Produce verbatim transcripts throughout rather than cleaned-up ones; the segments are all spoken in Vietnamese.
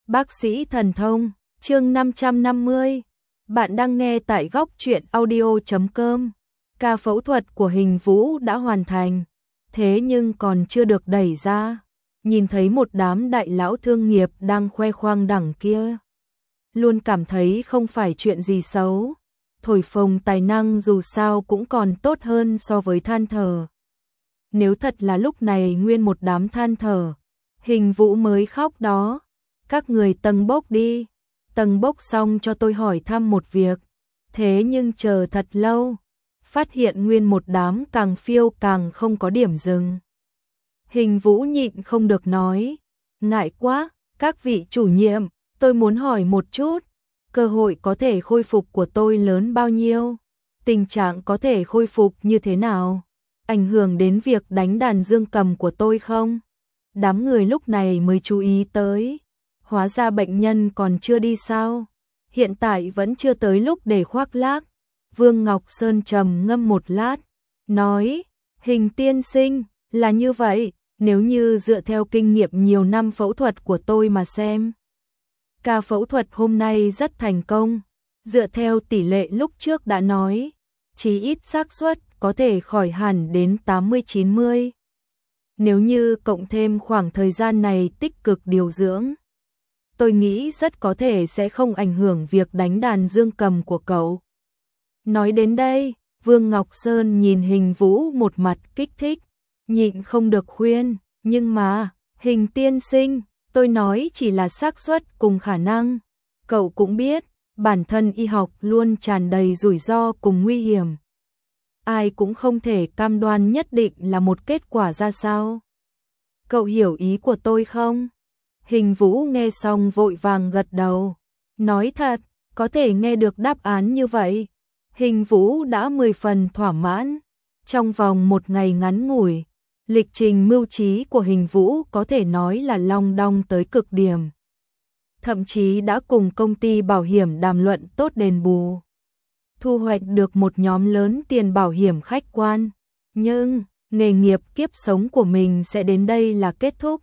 Bác sĩ thần thông, chương năm trăm năm mươi. Bạn đang nghe tại góc truyện audio chấm com. Ca phẫu thuật của Hình Vũ đã hoàn thành, thế nhưng còn chưa được đẩy ra. Nhìn thấy một đám đại lão thương nghiệp đang khoe khoang đằng kia, luôn cảm thấy không phải chuyện gì xấu. Thổi phồng tài năng dù sao cũng còn tốt hơn so với than thở. Nếu thật là lúc này nguyên một đám than thở, Hình Vũ mới khóc đó. Các người tầng bốc đi, tầng bốc xong cho tôi hỏi thăm một việc. Thế nhưng chờ thật lâu, phát hiện nguyên một đám càng phiêu càng không có điểm dừng. Hình Vũ nhịn không được nói, ngại quá, các vị chủ nhiệm, tôi muốn hỏi một chút, cơ hội có thể khôi phục của tôi lớn bao nhiêu? Tình trạng có thể khôi phục như thế nào? Ảnh hưởng đến việc đánh đàn dương cầm của tôi không? Đám người lúc này mới chú ý tới. Hóa ra bệnh nhân còn chưa đi sao? Hiện tại vẫn chưa tới lúc để khoác lác. Vương Ngọc Sơn trầm ngâm một lát, nói, Hình tiên sinh, là như vậy, nếu như dựa theo kinh nghiệm nhiều năm phẫu thuật của tôi mà xem. Ca phẫu thuật hôm nay rất thành công, dựa theo tỷ lệ lúc trước đã nói, chí ít xác suất có thể khỏi hẳn đến tám mươi chín mươi. Nếu như cộng thêm khoảng thời gian này tích cực điều dưỡng, tôi nghĩ rất có thể sẽ không ảnh hưởng việc đánh đàn dương cầm của cậu. Nói đến đây, Vương Ngọc Sơn nhìn Hình Vũ một mặt kích thích, nhịn không được khuyên, nhưng mà, Hình tiên sinh, tôi nói chỉ là xác suất cùng khả năng. Cậu cũng biết, bản thân y học luôn tràn đầy rủi ro cùng nguy hiểm. Ai cũng không thể cam đoan nhất định là một kết quả ra sao. Cậu hiểu ý của tôi không? Hình Vũ nghe xong vội vàng gật đầu, nói thật, có thể nghe được đáp án như vậy. Hình Vũ đã mười phần thỏa mãn. Trong vòng một ngày ngắn ngủi, lịch trình mưu trí của Hình Vũ có thể nói là long đong tới cực điểm. Thậm chí đã cùng công ty bảo hiểm đàm luận tốt đền bù, thu hoạch được một nhóm lớn tiền bảo hiểm khách quan. Nhưng, nghề nghiệp kiếp sống của mình sẽ đến đây là kết thúc.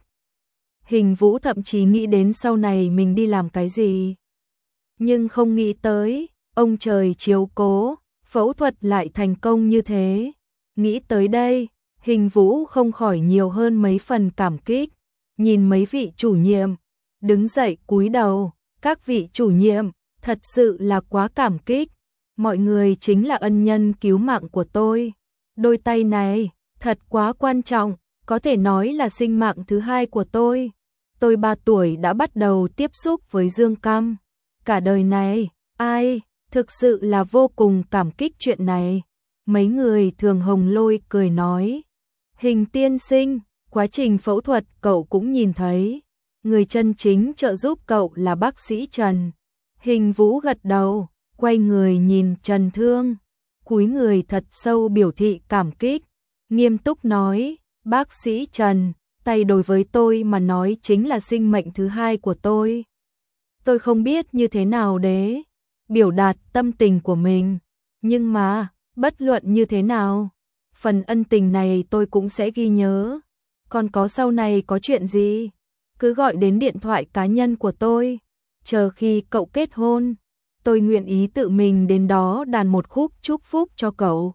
Hình Vũ thậm chí nghĩ đến sau này mình đi làm cái gì. Nhưng không nghĩ tới, ông trời chiếu cố, phẫu thuật lại thành công như thế. Nghĩ tới đây, Hình Vũ không khỏi nhiều hơn mấy phần cảm kích. Nhìn mấy vị chủ nhiệm, đứng dậy cúi đầu, các vị chủ nhiệm, thật sự là quá cảm kích. Mọi người chính là ân nhân cứu mạng của tôi. Đôi tay này, thật quá quan trọng, có thể nói là sinh mạng thứ hai của tôi. Tôi ba tuổi đã bắt đầu tiếp xúc với dương cầm. Cả đời này, ai, thực sự là vô cùng cảm kích chuyện này. Mấy người Thường Hồng Lôi cười nói, Hình tiên sinh, quá trình phẫu thuật cậu cũng nhìn thấy. Người chân chính trợ giúp cậu là bác sĩ Trần. Hình Vũ gật đầu, quay người nhìn Trần Thương, cúi người thật sâu biểu thị cảm kích, nghiêm túc nói, bác sĩ Trần, tay đối với tôi mà nói chính là sinh mệnh thứ hai của tôi. Tôi không biết như thế nào để biểu đạt tâm tình của mình, nhưng mà, bất luận như thế nào, phần ân tình này tôi cũng sẽ ghi nhớ. Còn có sau này có chuyện gì, cứ gọi đến điện thoại cá nhân của tôi, chờ khi cậu kết hôn, tôi nguyện ý tự mình đến đó đàn một khúc chúc phúc cho cậu.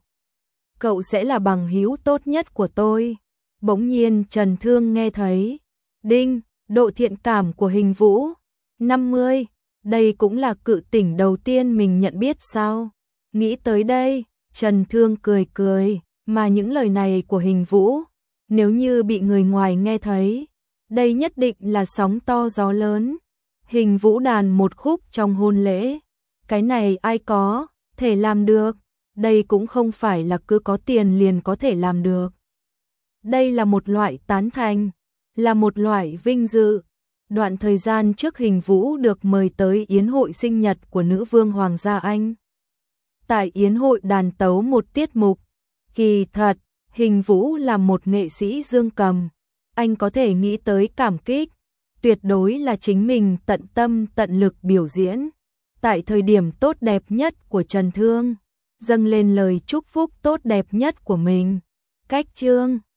Cậu sẽ là bằng hữu tốt nhất của tôi. Bỗng nhiên Trần Thương nghe thấy, đinh, độ thiện cảm của Hình Vũ, năm mươi, đây cũng là cự tỉnh đầu tiên mình nhận biết sao? Nghĩ tới đây, Trần Thương cười cười, mà những lời này của Hình Vũ, nếu như bị người ngoài nghe thấy, đây nhất định là sóng to gió lớn. Hình Vũ đàn một khúc trong hôn lễ, cái này ai có thể làm được, đây cũng không phải là cứ có tiền liền có thể làm được. Đây là một loại tán thành, là một loại vinh dự. Đoạn thời gian trước Hình Vũ được mời tới yến hội sinh nhật của nữ vương Hoàng gia Anh. Tại yến hội đàn tấu một tiết mục, kỳ thật, Hình Vũ là một nghệ sĩ dương cầm. Anh có thể nghĩ tới cảm kích, tuyệt đối là chính mình tận tâm tận lực biểu diễn. Tại thời điểm tốt đẹp nhất của Trần Thương, dâng lên lời chúc phúc tốt đẹp nhất của mình. Cách chương